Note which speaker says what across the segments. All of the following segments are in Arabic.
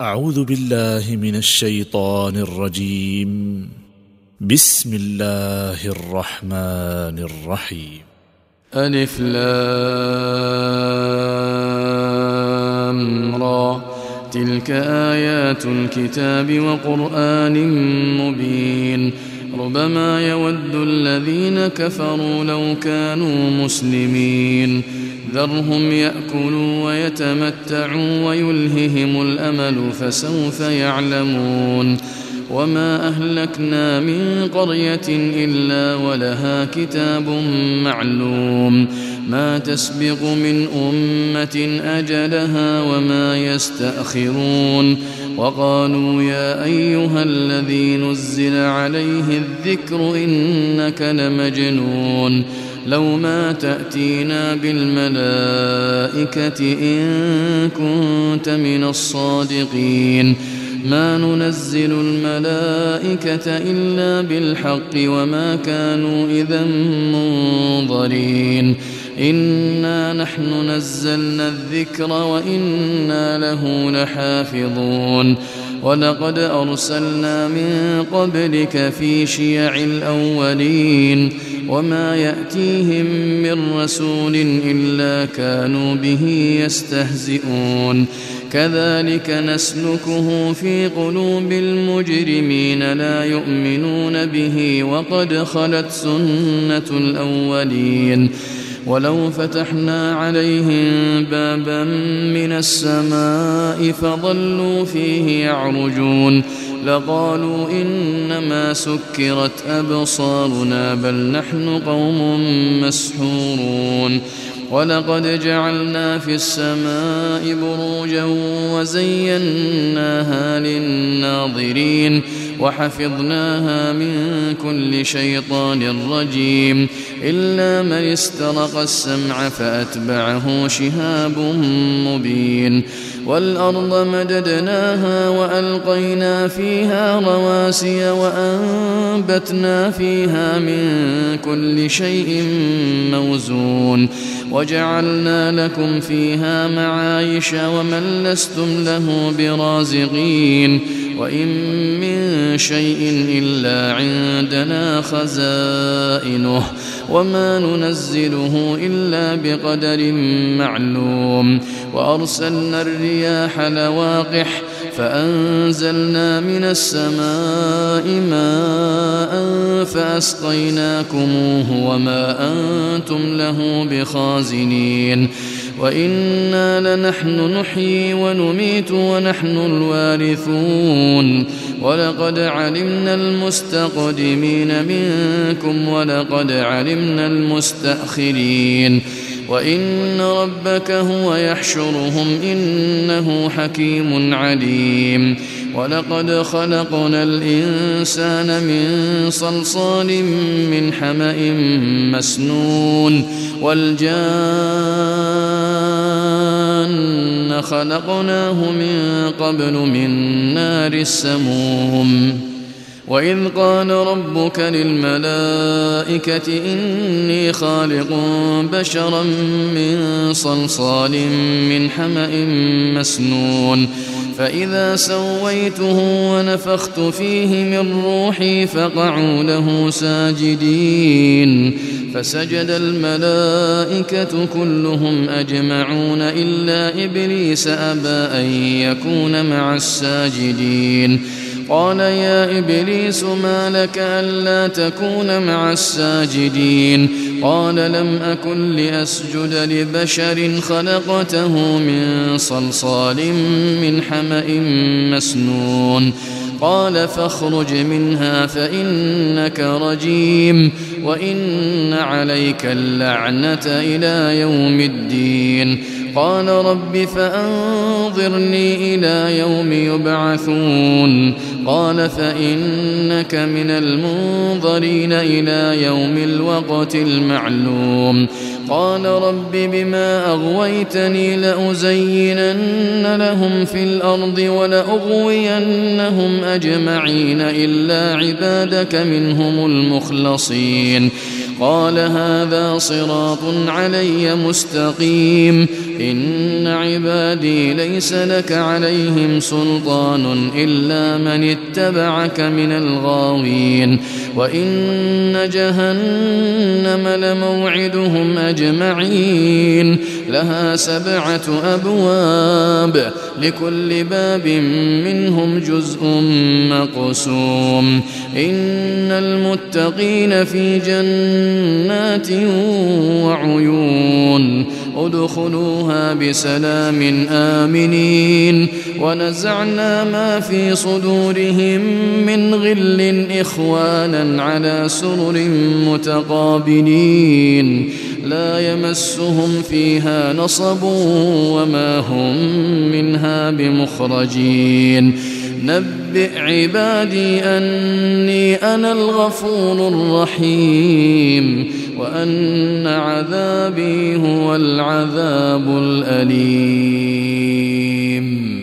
Speaker 1: أعوذ بالله من الشيطان الرجيم. بسم الله الرحمن الرحيم.
Speaker 2: ألف لام را، تلك آيات الكتاب وقرآن مبين. ربما يود الذين كفروا لو كانوا مسلمين. ذرهم يأكلوا ويتمتعوا ويلههم الأمل فسوف يعلمون. وما أهلكنا من قرية إلا ولها كتاب معلوم، ما تسبق من أمة أجلها وما يستأخرون. وقالوا يا أيها الذي نزل عليه الذكر إنك لمجنون، لو ما تأتينا بالملائكة إن كنت من الصادقين. ما ننزل الملائكة إلا بالحق وما كانوا إذا منظرين. إنا نحن نزلنا الذكر وإنا له لحافظون. ولقد أرسلنا من قبلك في شيع الأولين، وما يأتيهم من رسول إلا كانوا به يستهزئون. كذلك نسلكه في قلوب المجرمين لا يؤمنون به وقد خلت سنة الأولين. ولو فتحنا عليهم بابا من السماء فظلوا فيه يعرجون لقالوا إنما سكرت أبصارنا بل نحن قوم مسحورون. ولقد جعلنا في السماء بروجا وزيناها للناظرين وحفظناها من كل شيطان رجيم إلا من استرق السمع فأتبعه شهاب مبين. والأرض مددناها وألقينا فيها رواسي وأنبتنا فيها من كل شيء موزون وجعلنا لكم فيها معايش ومن لستم له برازقين. وإن من شيء إلا عندنا خزائنه وما ننزله إلا بقدر معلوم. وأرسلنا الرياح لواقح فأنزلنا من السماء ماء فأسقيناكموه وما أنتم له بخازنين. وإنا لنحن نحيي ونميت ونحن الوارثون. ولقد علمنا المستقدمين منكم ولقد علمنا المستأخرين. وإن ربك هو يحشرهم إنه حكيم عليم. ولقد خلقنا الإنسان من صلصال من حمأ مسنون. والجان خلقناه من قبل من نار السموم. وإذ قال ربك للملائكة إني خالق بشرا من صلصال من حمأ مسنون فإذا سويته ونفخت فيه من روحي فقعوا له ساجدين. فسجد الملائكة كلهم أجمعون إلا إبليس أبى أن يكون مع الساجدين. قال يا إبليس ما لك ألا تكون مع الساجدين؟ قال لم أكن لأسجد لبشر خلقته من صلصال من حمأ مسنون. قال فاخرج منها فإنك رجيم وإن عليك اللعنة إلى يوم الدين. قال رب فأنظرني إلى يوم يبعثون. قال فإنك من المنظرين إلى يوم الوقت المعلوم. قال رب بما أغويتني لأزينن لهم في الأرض ولأغوينهم أجمعين إلا عبادك منهم المخلصين. قال هذا صراط علي مستقيم إن عبادي ليس لك عليهم سلطان إلا من اتبعك من الغاوين وإن جهنم لموعدهم أجمعين لها 7 أبواب لكل باب منهم جزء مقسوم إن المتقين في جنات وعيون ادخلوها بسلام آمنين ونزعنا ما في صدورهم من غل إخوانا على سرر متقابلين لا يمسهم فيها نصب وما هم منها بمخرجين نبئ عبادي أني أنا الغفور الرحيم وأن عذابي هو العذاب الأليم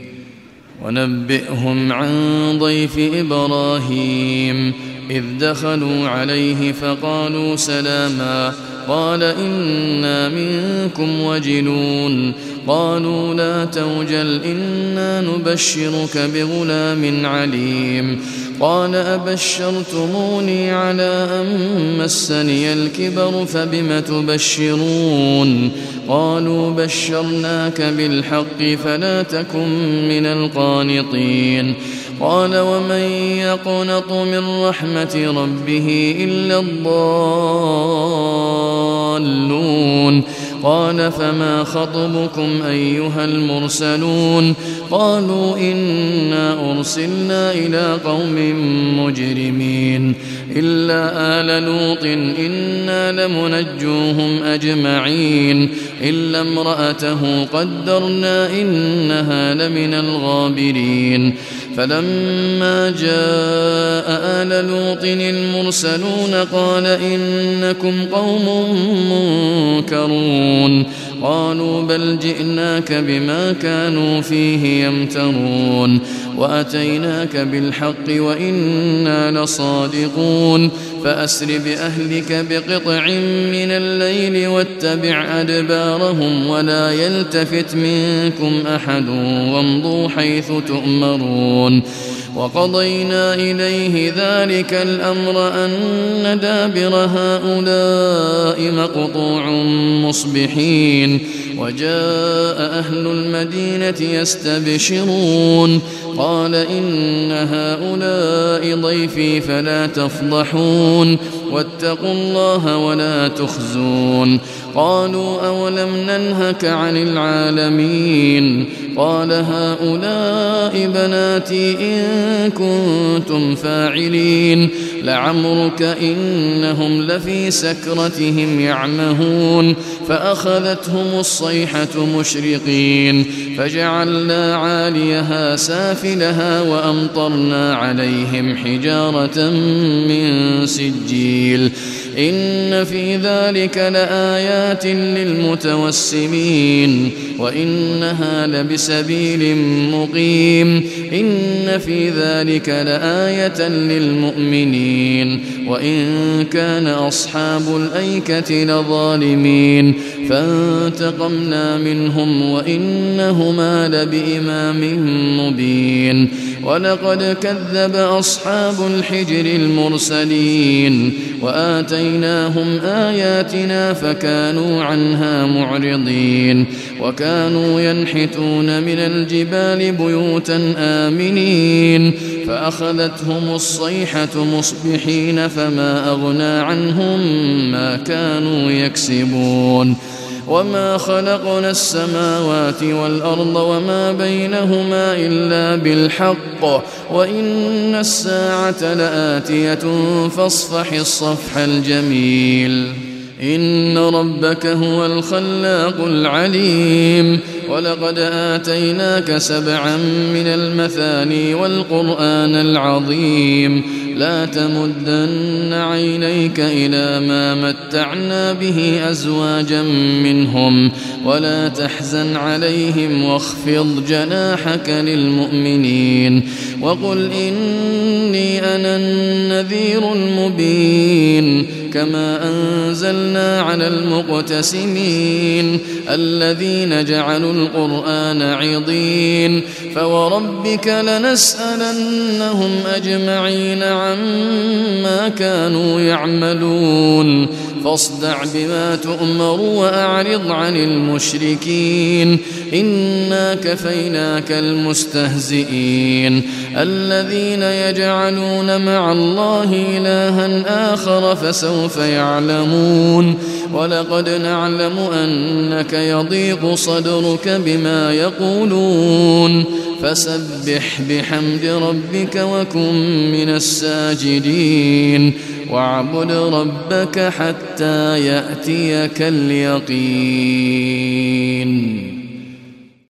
Speaker 2: ونبئهم عن ضيف إبراهيم إذ دخلوا عليه فقالوا سلاما قال إنا منكم وجلون قالوا لا توجل إنا نبشرك بغلام عليم قال أبشرتموني على أن مسني الكبر فبم تبشرون قالوا بشرناك بالحق فلا تكن من القانطين قال ومن يقنط من رحمة ربه إلا الضالون قال فما خطبكم أيها المرسلون قالوا إنا أرسلنا إلى قوم مجرمين إلا آل لوط إنا لمنجوهم أجمعين إلا امرأته قدرنا إنها لمن الغابرين فلما جاء آل لوط المرسلون قال إنكم قوم منكرون قالوا بل جئناك بما كانوا فيه يمترون وأتيناك بالحق وإنا لصادقون فأسر بأهلك بقطع من الليل واتبع أدبارهم ولا يلتفت منكم أحد وامضوا حيث تؤمرون وقضينا إليه ذلك الأمر أن دابر هؤلاء مقطوع مصبحين وجاء أهل المدينة يستبشرون قال إن هؤلاء ضيفي فلا تفضحون واتقوا الله ولا تخزون قالوا أولم ننهك عن العالمين قال هؤلاء بناتي إن كنتم فاعلين لعمرك إنهم لفي سكرتهم يعمهون فأخذتهم الصيحة مشرقين فجعلنا عاليها سافلها وأمطرنا عليهم حجارة من سجيل إن في ذلك لآيات للمتوسمين وإنها لبسبيل مقيم إن في ذلك لآية للمؤمنين وإن كان أصحاب الأيكة لظالمين فانتقمنا منهم وإنهما لبإمام مبين ولقد كذب أصحاب الحجر المرسلين وآتيناهم آياتنا فكانوا عنها معرضين وكانوا ينحتون من الجبال بيوتا آمنين فأخذتهم الصيحة مصبحين فما أغنى عنهم ما كانوا يكسبون وما خلقنا السماوات والأرض وما بينهما إلا بالحق وإن الساعة لآتية فاصفح الصفح الجميل إن ربك هو الخلاق العليم ولقد آتيناك 7 من المثاني والقرآن العظيم لا تمدن عينيك إلى ما متعنا به أزواجا منهم ولا تحزن عليهم واخفض جناحك للمؤمنين وقل إني أنا النذير المبين كما أنزلنا على المقتسمين الذين جعلوا القرآن عضين فوربك لنسألنهم أجمعين عما كانوا يعملون فاصدع بما تؤمر وأعرض عن المشركين إنا كفيناك المستهزئين الذين يجعلون مع الله إلها آخر فسوف يعلمون ولقد نعلم أنك يضيق صدرك بما يقولون فسبح بحمد ربك وكن من الساجدين واعبد ربك حتى يأتيك اليقين.